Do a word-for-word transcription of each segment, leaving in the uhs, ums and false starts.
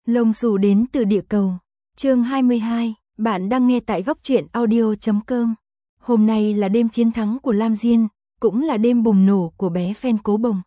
Lông xù đến từ địa cầu. Chương hai mươi hai, bạn đang nghe tại góc truyện audio chấm com. Hôm nay là đêm chiến thắng của Lam Diên, cũng là đêm bùng nổ của bé fan Cố Bồng.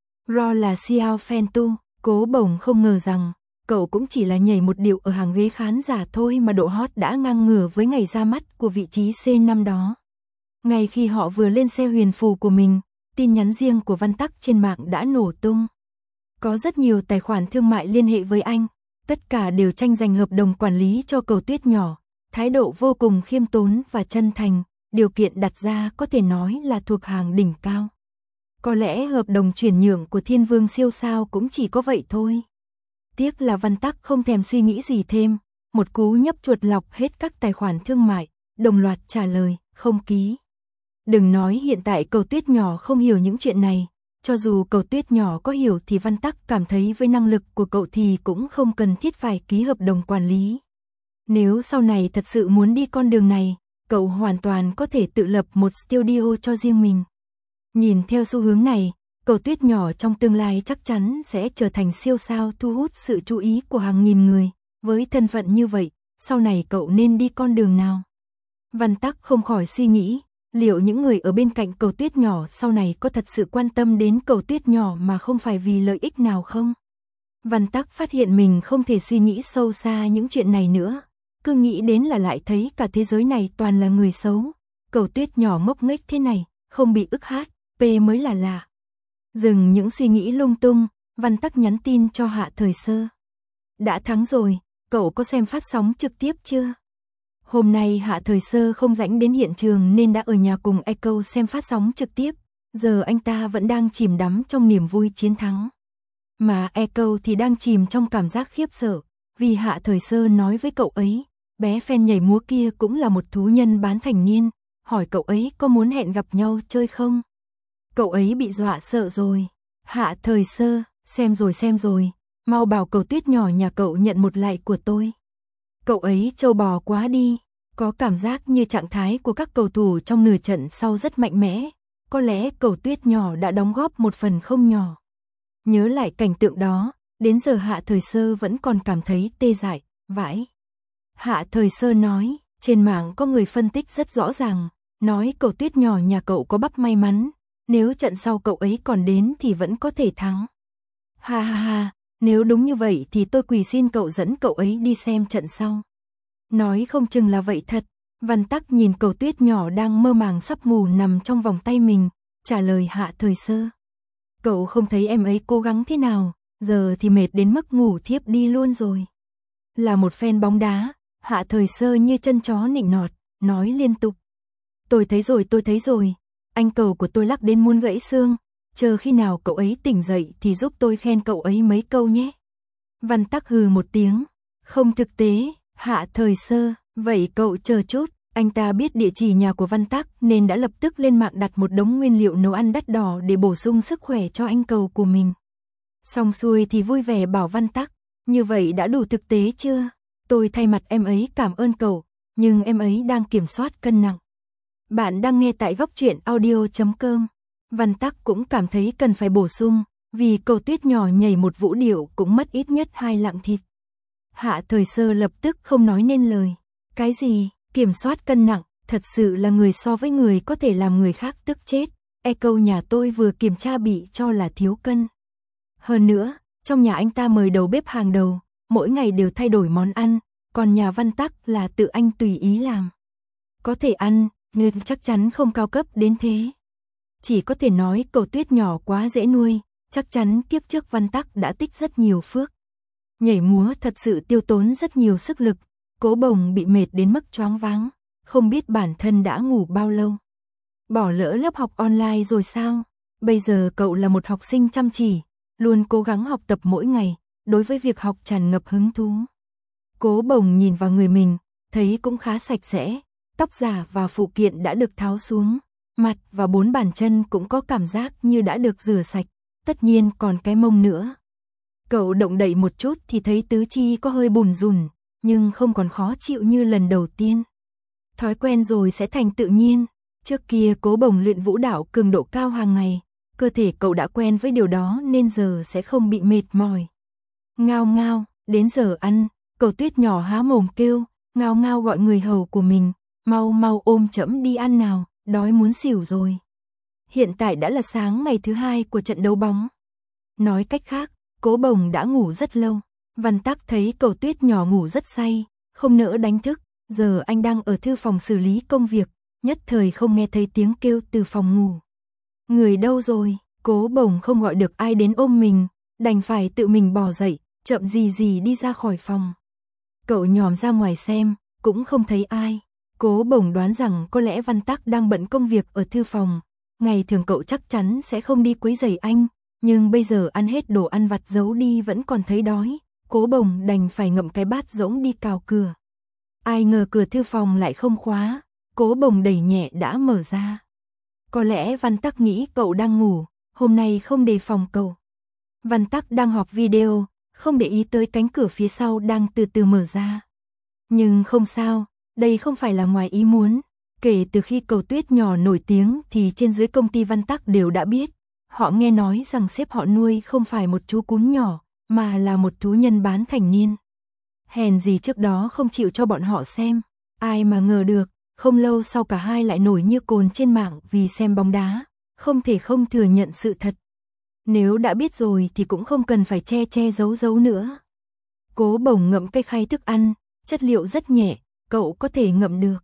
Ro là Xiao fan tu, Cố Bồng không ngờ rằng, cậu cũng chỉ là nhảy một điệu ở hàng ghế khán giả thôi mà độ hot đã ngang ngửa với ngày ra mắt của vị trí C năm đó. Ngay khi họ vừa lên xe huyền phù của mình, tin nhắn riêng của Văn Tắc trên mạng đã nổ tung. Có rất nhiều tài khoản thương mại liên hệ với anh, tất cả đều tranh giành hợp đồng quản lý cho Cầu Tuyết nhỏ, thái độ vô cùng khiêm tốn và chân thành, điều kiện đặt ra có thể nói là thuộc hàng đỉnh cao. Có lẽ hợp đồng chuyển nhượng của Thiên Vương siêu sao cũng chỉ có vậy thôi. Tiếc là Văn Tắc không thèm suy nghĩ gì thêm, một cú nhấp chuột lọc hết các tài khoản thương mại, đồng loạt trả lời, không ký. Đừng nói hiện tại Cầu Tuyết nhỏ không hiểu những chuyện này, cho dù Cầu Tuyết nhỏ có hiểu thì Văn Tắc cảm thấy với năng lực của cậu thì cũng không cần thiết phải ký hợp đồng quản lý. Nếu sau này thật sự muốn đi con đường này, cậu hoàn toàn có thể tự lập một studio cho riêng mình. Nhìn theo xu hướng này, Cầu Tuyết nhỏ trong tương lai chắc chắn sẽ trở thành siêu sao thu hút sự chú ý của hàng nghìn người. Với thân phận như vậy, sau này cậu nên đi con đường nào? Văn Tắc không khỏi suy nghĩ, liệu những người ở bên cạnh Cầu Tuyết nhỏ sau này có thật sự quan tâm đến Cầu Tuyết nhỏ mà không phải vì lợi ích nào không? Văn Tắc phát hiện mình không thể suy nghĩ sâu xa những chuyện này nữa, cứ nghĩ đến là lại thấy cả thế giới này toàn là người xấu. Cầu Tuyết nhỏ ngốc nghếch thế này, không bị ức hát, p mới là lạ. Dừng những suy nghĩ lung tung, Văn Tắc nhắn tin cho Hạ Thời Sơ. Đã thắng rồi, cậu có xem phát sóng trực tiếp chưa? Hôm nay Hạ Thời Sơ không rảnh đến hiện trường nên đã ở nhà cùng Echo xem phát sóng trực tiếp, giờ anh ta vẫn đang chìm đắm trong niềm vui chiến thắng. Mà Echo thì đang chìm trong cảm giác khiếp sợ, vì Hạ Thời Sơ nói với cậu ấy, bé fan nhảy múa kia cũng là một thú nhân bán thành niên, hỏi cậu ấy có muốn hẹn gặp nhau chơi không? Cậu ấy bị dọa sợ rồi. Hạ Thời Sơ, xem rồi xem rồi, mau bảo Cầu Tuyết nhỏ nhà cậu nhận một like của tôi. Cậu ấy trâu bò quá đi, có cảm giác như trạng thái của các cầu thủ trong nửa trận sau rất mạnh mẽ, có lẽ Cầu Tuyết nhỏ đã đóng góp một phần không nhỏ. Nhớ lại cảnh tượng đó, đến giờ Hạ Thời Sơ vẫn còn cảm thấy tê dại, vãi. Hạ Thời Sơ nói, trên mạng có người phân tích rất rõ ràng, nói Cầu Tuyết nhỏ nhà cậu có bắp may mắn, nếu trận sau cậu ấy còn đến thì vẫn có thể thắng. Ha ha ha, nếu đúng như vậy thì tôi quỳ xin cậu dẫn cậu ấy đi xem trận sau. Nói không chừng là vậy thật. Văn Tắc nhìn Cầu Tuyết nhỏ đang mơ màng sắp ngủ nằm trong vòng tay mình, trả lời Hạ Thời Sơ. Cậu không thấy em ấy cố gắng thế nào, giờ thì mệt đến mức ngủ thiếp đi luôn rồi. Là một fan bóng đá, Hạ Thời Sơ như chân chó nịnh nọt, nói liên tục. Tôi thấy rồi tôi thấy rồi, anh Cầu của tôi lắc đến muốn gãy xương, chờ khi nào cậu ấy tỉnh dậy thì giúp tôi khen cậu ấy mấy câu nhé. Văn Tắc hừ một tiếng, không thực tế. Hạ Thời Sơ, vậy cậu chờ chút, anh ta biết địa chỉ nhà của Văn Tắc nên đã lập tức lên mạng đặt một đống nguyên liệu nấu ăn đắt đỏ để bổ sung sức khỏe cho anh Cầu của mình. Xong xuôi thì vui vẻ bảo Văn Tắc, như vậy đã đủ thực tế chưa? Tôi thay mặt em ấy cảm ơn cậu, nhưng em ấy đang kiểm soát cân nặng. Bạn đang nghe tại góc truyện audio chấm com. Văn Tắc cũng cảm thấy cần phải bổ sung, vì Cầu Tuyết nhỏ nhảy một vũ điệu cũng mất ít nhất hai lạng thịt. Hạ Thời Sơ lập tức không nói nên lời. Cái gì? Kiểm soát cân nặng, thật sự là người so với người có thể làm người khác tức chết. Echo nhà tôi vừa kiểm tra bị cho là thiếu cân. Hơn nữa, trong nhà anh ta mời đầu bếp hàng đầu, mỗi ngày đều thay đổi món ăn, còn nhà Văn Tắc là tự anh tùy ý làm. Có thể ăn, nhưng chắc chắn không cao cấp đến thế. Chỉ có thể nói Cầu Tuyết nhỏ quá dễ nuôi, chắc chắn kiếp trước Văn Tắc đã tích rất nhiều phước. Nhảy múa thật sự tiêu tốn rất nhiều sức lực, Cố Bồng bị mệt đến mức choáng váng, không biết bản thân đã ngủ bao lâu. Bỏ lỡ lớp học online rồi sao? Bây giờ cậu là một học sinh chăm chỉ, luôn cố gắng học tập mỗi ngày, đối với việc học tràn ngập hứng thú. Cố Bồng nhìn vào người mình, thấy cũng khá sạch sẽ, tóc giả và phụ kiện đã được tháo xuống, mặt và bốn bàn chân cũng có cảm giác như đã được rửa sạch, tất nhiên còn cái mông nữa. Cậu động đậy một chút thì thấy tứ chi có hơi bùn rùn, nhưng không còn khó chịu như lần đầu tiên. Thói quen rồi sẽ thành tự nhiên. Trước kia Cố Bồng luyện vũ đạo cường độ cao hàng ngày, cơ thể cậu đã quen với điều đó nên giờ sẽ không bị mệt mỏi. Ngao ngao, Đến giờ ăn, Cầu Tuyết nhỏ há mồm kêu, ngao ngao gọi người hầu của mình, mau mau ôm trẫm đi ăn nào, đói muốn xỉu rồi. Hiện tại đã là sáng ngày thứ hai của trận đấu bóng. Nói cách khác, Cố Bồng đã ngủ rất lâu. Văn Tắc thấy Cầu Tuyết nhỏ ngủ rất say, không nỡ đánh thức, giờ anh đang ở thư phòng xử lý công việc, nhất thời không nghe thấy tiếng kêu từ phòng ngủ. Người đâu rồi? Cố Bồng không gọi được ai đến ôm mình, đành phải tự mình bò dậy, chậm gì gì đi ra khỏi phòng. Cậu nhòm ra ngoài xem, cũng không thấy ai. Cố Bồng đoán rằng có lẽ Văn Tắc đang bận công việc ở thư phòng. Ngày thường cậu chắc chắn sẽ không đi quấy rầy anh, nhưng bây giờ ăn hết đồ ăn vặt giấu đi vẫn còn thấy đói. Cố Bồng đành phải ngậm cái bát rỗng đi cào cửa. Ai ngờ cửa thư phòng lại không khóa, Cố Bồng đẩy nhẹ đã mở ra. Có lẽ Văn Tắc nghĩ cậu đang ngủ, hôm nay không đề phòng cậu. Văn Tắc đang họp video, không để ý tới cánh cửa phía sau đang từ từ mở ra. Nhưng không sao, đây không phải là ngoài ý muốn. Kể từ khi Cầu Tuyết nhỏ nổi tiếng thì trên dưới công ty Văn Tắc đều đã biết. Họ nghe nói rằng sếp họ nuôi không phải một chú cún nhỏ, mà là một thú nhân bán thành niên. Hèn gì trước đó không chịu cho bọn họ xem. Ai mà ngờ được, không lâu sau cả hai lại nổi như cồn trên mạng vì xem bóng đá. Không thể không thừa nhận sự thật. Nếu đã biết rồi thì cũng không cần phải che che giấu giấu nữa. Cố Bồng ngậm cây khay thức ăn, chất liệu rất nhẹ, cậu có thể ngậm được.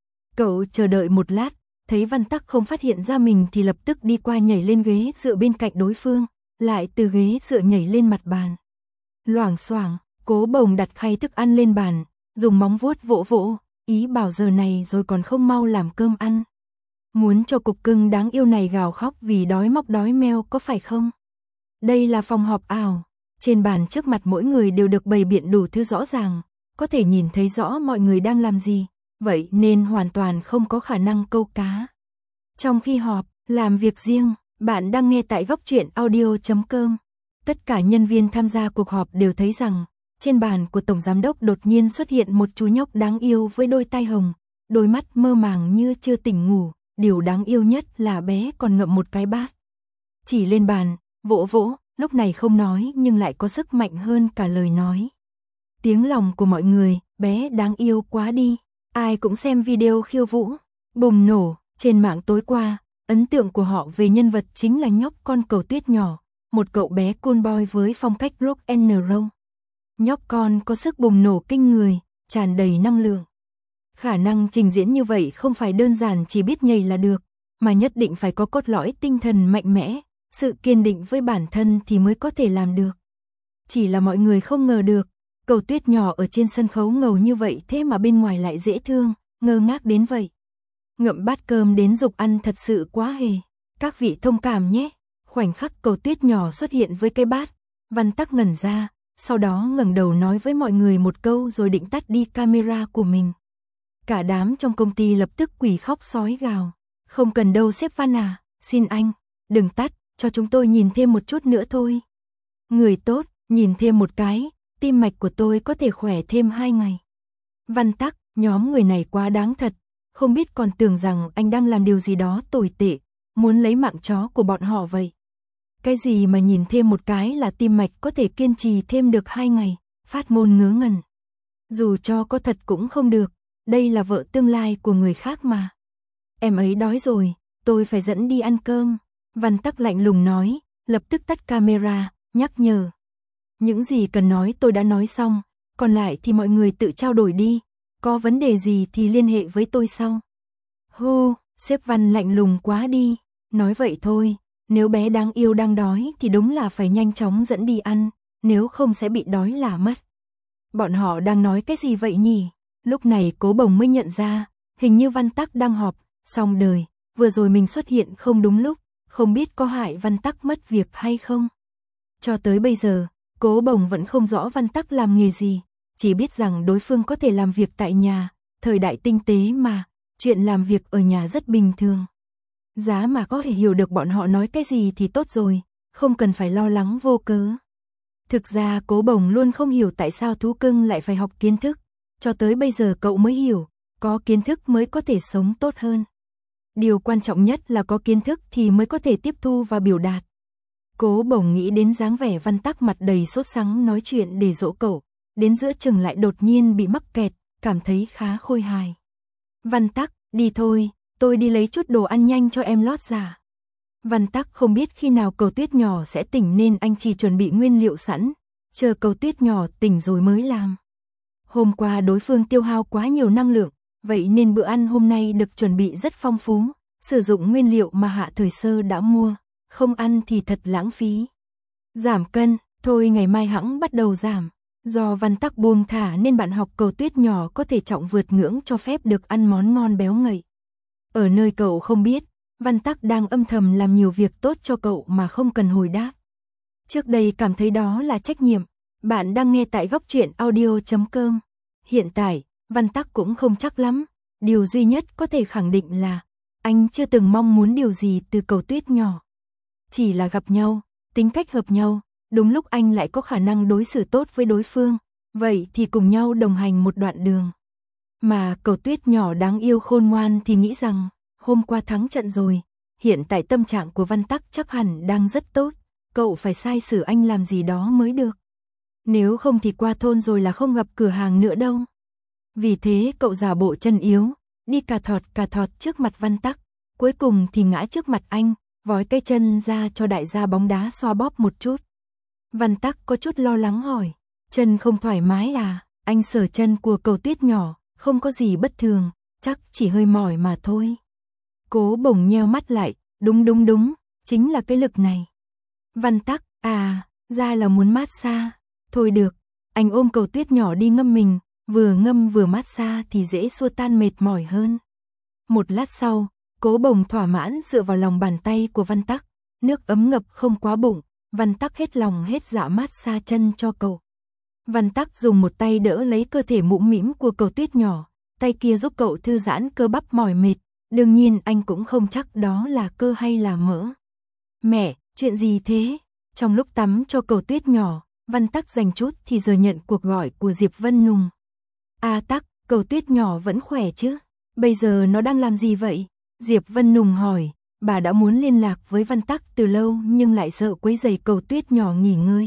Cậu chờ đợi một lát, thấy Văn Tắc không phát hiện ra mình thì lập tức đi qua nhảy lên ghế dựa bên cạnh đối phương, lại từ ghế dựa nhảy lên mặt bàn. Loảng xoảng, Cố Bồng đặt khay thức ăn lên bàn, dùng móng vuốt vỗ vỗ, ý bảo giờ này rồi còn không mau làm cơm ăn. Muốn cho cục cưng đáng yêu này gào khóc vì đói móc đói meo có phải không? Đây là phòng họp ảo, trên bàn trước mặt mỗi người đều được bày biện đủ thứ rõ ràng, có thể nhìn thấy rõ mọi người đang làm gì, vậy nên hoàn toàn không có khả năng câu cá. Trong khi họp, làm việc riêng, bạn đang nghe tại góc truyện audio chấm com. Tất cả nhân viên tham gia cuộc họp đều thấy rằng, trên bàn của Tổng Giám đốc đột nhiên xuất hiện một chú nhóc đáng yêu với đôi tai hồng, đôi mắt mơ màng như chưa tỉnh ngủ, điều đáng yêu nhất là bé còn ngậm một cái bát. Chỉ lên bàn, vỗ vỗ, lúc này không nói nhưng lại có sức mạnh hơn cả lời nói. Tiếng lòng của mọi người, bé đáng yêu quá đi, ai cũng xem video khiêu vũ, bùng nổ, trên mạng tối qua, ấn tượng của họ về nhân vật chính là nhóc con Cầu Tuyết nhỏ, một cậu bé cool boy với phong cách rock and roll. Nhóc con có sức bùng nổ kinh người, tràn đầy năng lượng. Khả năng trình diễn như vậy không phải đơn giản chỉ biết nhảy là được, mà nhất định phải có cốt lõi tinh thần mạnh mẽ, sự kiên định với bản thân thì mới có thể làm được. Chỉ là mọi người không ngờ được, Cầu Tuyết nhỏ ở trên sân khấu ngầu như vậy thế mà bên ngoài lại dễ thương, ngơ ngác đến vậy. Ngậm bát cơm đến dục ăn thật sự quá hề. Các vị thông cảm nhé. Khoảnh khắc Cầu Tuyết nhỏ xuất hiện với cái bát, Văn Tắc ngẩn ra, sau đó ngẩng đầu nói với mọi người một câu rồi định tắt đi camera của mình. Cả đám trong công ty lập tức quỳ khóc sói gào. Không cần đâu sếp Văn à, xin anh, đừng tắt, cho chúng tôi nhìn thêm một chút nữa thôi. Người tốt, nhìn thêm một cái, tim mạch của tôi có thể khỏe thêm hai ngày. Văn Tắc, nhóm người này quá đáng thật, không biết còn tưởng rằng anh đang làm điều gì đó tồi tệ, muốn lấy mạng chó của bọn họ vậy. Cái gì mà nhìn thêm một cái là tim mạch có thể kiên trì thêm được hai ngày, phát ngôn ngớ ngẩn. Dù cho có thật cũng không được, đây là vợ tương lai của người khác mà. Em ấy đói rồi, tôi phải dẫn đi ăn cơm. Văn Tắc lạnh lùng nói, lập tức tắt camera, nhắc nhở. Những gì cần nói tôi đã nói xong, còn lại thì mọi người tự trao đổi đi, có vấn đề gì thì liên hệ với tôi sau. Hô, sếp Văn lạnh lùng quá đi, nói vậy thôi, nếu bé đáng yêu đang đói thì đúng là phải nhanh chóng dẫn đi ăn, nếu không sẽ bị đói là mất. Bọn họ đang nói cái gì vậy nhỉ? Lúc này Cố Bồng mới nhận ra, hình như Văn Tắc đang họp, xong đời, vừa rồi mình xuất hiện không đúng lúc, không biết có hại Văn Tắc mất việc hay không. Cho tới bây giờ, Cố Bồng vẫn không rõ Văn Tắc làm nghề gì, chỉ biết rằng đối phương có thể làm việc tại nhà, thời đại tinh tế mà, chuyện làm việc ở nhà rất bình thường. Giá mà có thể hiểu được bọn họ nói cái gì thì tốt rồi, không cần phải lo lắng vô cớ. Thực ra Cố Bồng luôn không hiểu tại sao thú cưng lại phải học kiến thức, cho tới bây giờ cậu mới hiểu, có kiến thức mới có thể sống tốt hơn. Điều quan trọng nhất là có kiến thức thì mới có thể tiếp thu và biểu đạt. Cố Bồng nghĩ đến dáng vẻ Văn Tắc mặt đầy sốt sắng nói chuyện để dỗ cậu, đến giữa chừng lại đột nhiên bị mắc kẹt, cảm thấy khá khôi hài. Văn Tắc, đi thôi, tôi đi lấy chút đồ ăn nhanh cho em lót dạ. Văn Tắc không biết khi nào Cầu Tuyết nhỏ sẽ tỉnh nên anh chỉ chuẩn bị nguyên liệu sẵn, chờ Cầu Tuyết nhỏ tỉnh rồi mới làm. Hôm qua đối phương tiêu hao quá nhiều năng lượng, vậy nên bữa ăn hôm nay được chuẩn bị rất phong phú, sử dụng nguyên liệu mà Hạ Thời Sơ đã mua, không ăn thì thật lãng phí. Giảm cân, thôi ngày mai hẵng bắt đầu giảm. Do Văn Tắc buông thả nên bạn học Cầu Tuyết nhỏ có thể trọng vượt ngưỡng cho phép được ăn món ngon béo ngậy. Ở nơi cậu không biết, Văn Tắc đang âm thầm làm nhiều việc tốt cho cậu mà không cần hồi đáp. Trước đây cảm thấy đó là trách nhiệm. Bạn đang nghe tại góc truyện audio chấm com. Hiện tại, Văn Tắc cũng không chắc lắm. Điều duy nhất có thể khẳng định là anh chưa từng mong muốn điều gì từ Cầu Tuyết nhỏ. Chỉ là gặp nhau, tính cách hợp nhau, đúng lúc anh lại có khả năng đối xử tốt với đối phương, vậy thì cùng nhau đồng hành một đoạn đường. Mà Cầu Tuyết nhỏ đáng yêu khôn ngoan thì nghĩ rằng, hôm qua thắng trận rồi, hiện tại tâm trạng của Văn Tắc chắc hẳn đang rất tốt, cậu phải sai sử anh làm gì đó mới được. Nếu không thì qua thôn rồi là không gặp cửa hàng nữa đâu. Vì thế cậu giả bộ chân yếu, đi cà thọt cà thọt trước mặt Văn Tắc, cuối cùng thì ngã trước mặt anh, vói cái chân ra cho đại gia bóng đá xoa bóp một chút. Văn Tắc có chút lo lắng hỏi, chân không thoải mái à? Anh sờ chân của Cầu Tuyết nhỏ, không có gì bất thường, chắc chỉ hơi mỏi mà thôi. Cố Bổng nheo mắt lại, đúng đúng đúng, chính là cái lực này. Văn Tắc, à, ra là muốn mát xa. Thôi được, anh ôm Cầu Tuyết nhỏ đi ngâm mình, vừa ngâm vừa mát xa thì dễ xua tan mệt mỏi hơn. Một lát sau, Cố Bổng thỏa mãn dựa vào lòng bàn tay của Văn Tắc, nước ấm ngập không quá bụng, Văn Tắc hết lòng hết dạ mát xa chân cho cậu. Văn Tắc dùng một tay đỡ lấy cơ thể mũm mĩm của Cầu Tuyết nhỏ, tay kia giúp cậu thư giãn cơ bắp mỏi mệt, đương nhiên anh cũng không chắc đó là cơ hay là mỡ. Mẹ, chuyện gì thế? Trong lúc tắm cho Cầu Tuyết nhỏ, Văn Tắc dành chút thì giờ nhận cuộc gọi của Diệp Vân Nùng. A Tắc, Cầu Tuyết nhỏ vẫn khỏe chứ? Bây giờ nó đang làm gì vậy? Diệp Vân Nùng hỏi, bà đã muốn liên lạc với Văn Tắc từ lâu nhưng lại sợ quấy rầy Cầu Tuyết nhỏ nghỉ ngơi.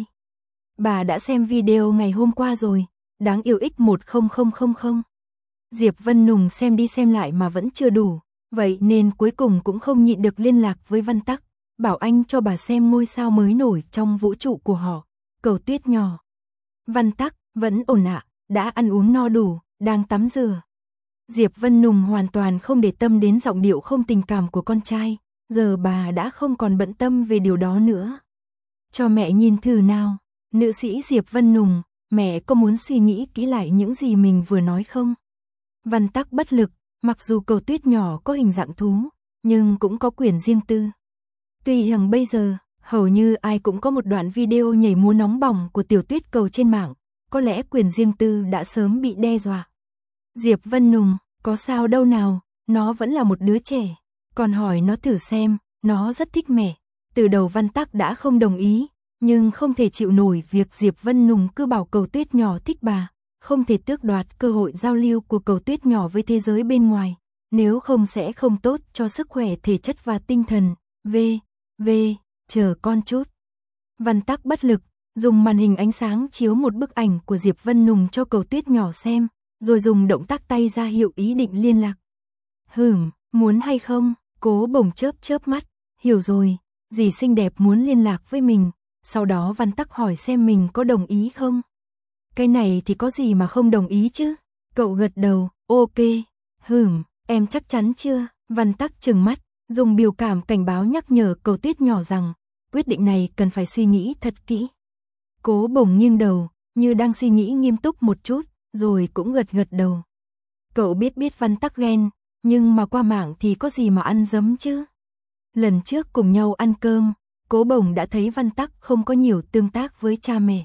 Bà đã xem video ngày hôm qua rồi, đáng yêu x một không không không không. Diệp Vân Nùng xem đi xem lại mà vẫn chưa đủ, vậy nên cuối cùng cũng không nhịn được liên lạc với Văn Tắc, bảo anh cho bà xem ngôi sao mới nổi trong vũ trụ của họ, Cầu Tuyết nhỏ. Văn Tắc, vẫn ổn ạ, đã ăn uống no đủ, đang tắm rửa. Diệp Vân Nùng hoàn toàn không để tâm đến giọng điệu không tình cảm của con trai, giờ bà đã không còn bận tâm về điều đó nữa. Cho mẹ nhìn thử nào, nữ sĩ Diệp Vân Nùng, mẹ có muốn suy nghĩ kỹ lại những gì mình vừa nói không? Văn Tắc bất lực, mặc dù Cầu Tuyết nhỏ có hình dạng thú, nhưng cũng có quyền riêng tư. Tuy rằng bây giờ, hầu như ai cũng có một đoạn video nhảy múa nóng bỏng của Tiểu Tuyết Cầu trên mạng, có lẽ quyền riêng tư đã sớm bị đe dọa. Diệp Vân Nùng, có sao đâu nào, nó vẫn là một đứa trẻ, còn hỏi nó thử xem, nó rất thích mẹ. Từ đầu Văn Tắc đã không đồng ý, nhưng không thể chịu nổi việc Diệp Vân Nùng cứ bảo Cầu Tuyết nhỏ thích bà, không thể tước đoạt cơ hội giao lưu của Cầu Tuyết nhỏ với thế giới bên ngoài, nếu không sẽ không tốt cho sức khỏe thể chất và tinh thần. V, V, chờ con chút. Văn Tắc bất lực, dùng màn hình ánh sáng chiếu một bức ảnh của Diệp Vân Nùng cho Cầu Tuyết nhỏ xem, rồi dùng động tác tay ra hiệu ý định liên lạc. Hửm, muốn hay không? Cố Bổng chớp chớp mắt, hiểu rồi, dì xinh đẹp muốn liên lạc với mình, sau đó Văn Tắc hỏi xem mình có đồng ý không. Cái này thì có gì mà không đồng ý chứ? Cậu gật đầu, ok, hửm, em chắc chắn chưa? Văn Tắc trừng mắt, dùng biểu cảm cảnh báo nhắc nhở Cầu Tuyết nhỏ rằng, quyết định này cần phải suy nghĩ thật kỹ. Cố Bổng nghiêng đầu, như đang suy nghĩ nghiêm túc một chút, rồi cũng gật gật đầu. Cậu biết biết Văn Tắc ghen, nhưng mà qua mạng thì có gì mà ăn dấm chứ? Lần trước cùng nhau ăn cơm, Cố Bổng đã thấy Văn Tắc không có nhiều tương tác với cha mẹ.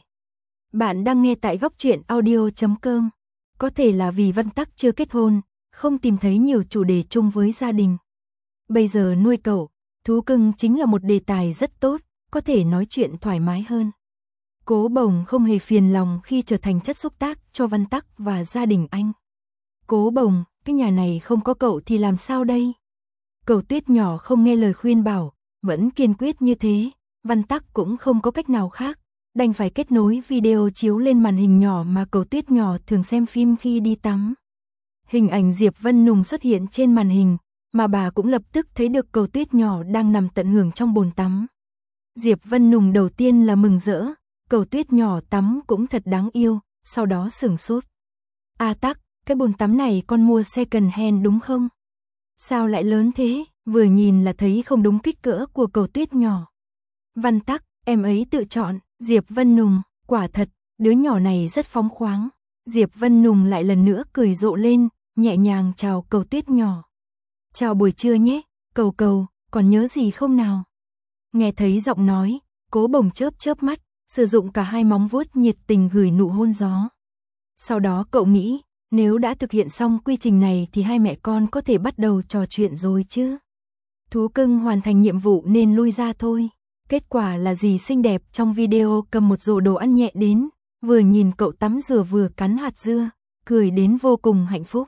Bạn đang nghe tại góc truyện audio chấm com. Có thể là vì Văn Tắc chưa kết hôn, không tìm thấy nhiều chủ đề chung với gia đình. Bây giờ nuôi cậu, thú cưng chính là một đề tài rất tốt, có thể nói chuyện thoải mái hơn. Cố Bổng không hề phiền lòng khi trở thành chất xúc tác cho Văn Tắc và gia đình anh. Cố Bổng, cái nhà này không có cậu thì làm sao đây? Cầu Tuyết nhỏ không nghe lời khuyên bảo, vẫn kiên quyết như thế, Văn Tắc cũng không có cách nào khác, đành phải kết nối video chiếu lên màn hình nhỏ mà Cầu Tuyết nhỏ thường xem phim khi đi tắm. Hình ảnh Diệp Vân Nùng xuất hiện trên màn hình, mà bà cũng lập tức thấy được Cầu Tuyết nhỏ đang nằm tận hưởng trong bồn tắm. Diệp Vân Nùng đầu tiên là mừng rỡ, Cầu Tuyết nhỏ tắm cũng thật đáng yêu, sau đó sửng sốt. A Tắc, cái bồn tắm này con mua second hand đúng không? Sao lại lớn thế, vừa nhìn là thấy không đúng kích cỡ của Cầu Tuyết nhỏ. Văn Tắc, em ấy tự chọn. Diệp Vân Nùng, quả thật, đứa nhỏ này rất phóng khoáng. Diệp Vân Nùng lại lần nữa cười rộ lên, nhẹ nhàng chào Cầu Tuyết nhỏ. Chào buổi trưa nhé, Cầu Cầu, còn nhớ gì không nào? Nghe thấy giọng nói, Cố Bồng chớp chớp mắt, sử dụng cả hai móng vuốt nhiệt tình gửi nụ hôn gió. Sau đó cậu nghĩ, nếu đã thực hiện xong quy trình này thì hai mẹ con có thể bắt đầu trò chuyện rồi chứ. Thú cưng hoàn thành nhiệm vụ nên lui ra thôi. Kết quả là dì xinh đẹp trong video cầm một rổ đồ ăn nhẹ đến, vừa nhìn cậu tắm rửa vừa cắn hạt dưa, cười đến vô cùng hạnh phúc.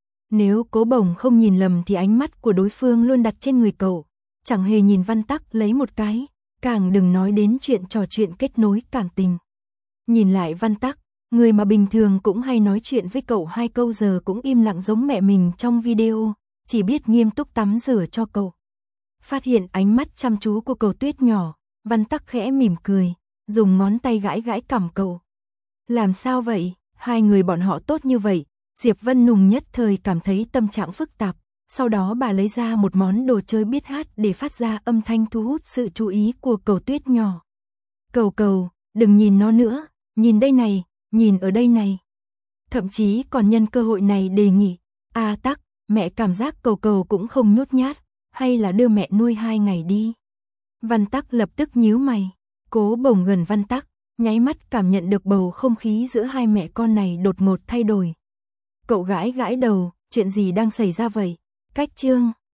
Nếu Cố Bồng không nhìn lầm thì ánh mắt của đối phương luôn đặt trên người cậu, chẳng hề nhìn Văn Tắc lấy một cái, càng đừng nói đến chuyện trò chuyện kết nối cảm tình. Nhìn lại Văn Tắc, người mà bình thường cũng hay nói chuyện với cậu hai câu giờ cũng im lặng giống mẹ mình trong video, chỉ biết nghiêm túc tắm rửa cho cậu. Phát hiện ánh mắt chăm chú của Cầu Tuyết nhỏ, Văn Tắc khẽ mỉm cười, dùng ngón tay gãi gãi cằm cậu. Làm sao vậy, hai người bọn họ tốt như vậy, Diệp Vân Nùng nhất thời cảm thấy tâm trạng phức tạp, sau đó bà lấy ra một món đồ chơi biết hát để phát ra âm thanh thu hút sự chú ý của Cầu Tuyết nhỏ. Cầu Cầu, đừng nhìn nó nữa, nhìn đây này, nhìn ở đây này. Thậm chí còn nhân cơ hội này đề nghị, A Tắc, mẹ cảm giác Cầu Cầu cũng không nhút nhát, hay là đưa mẹ nuôi hai ngày đi. Văn Tắc lập tức nhíu mày, Cố Bồng gần Văn Tắc, nháy mắt cảm nhận được bầu không khí giữa hai mẹ con này đột ngột thay đổi. Cậu gãi gãi đầu, chuyện gì đang xảy ra vậy? Cách chương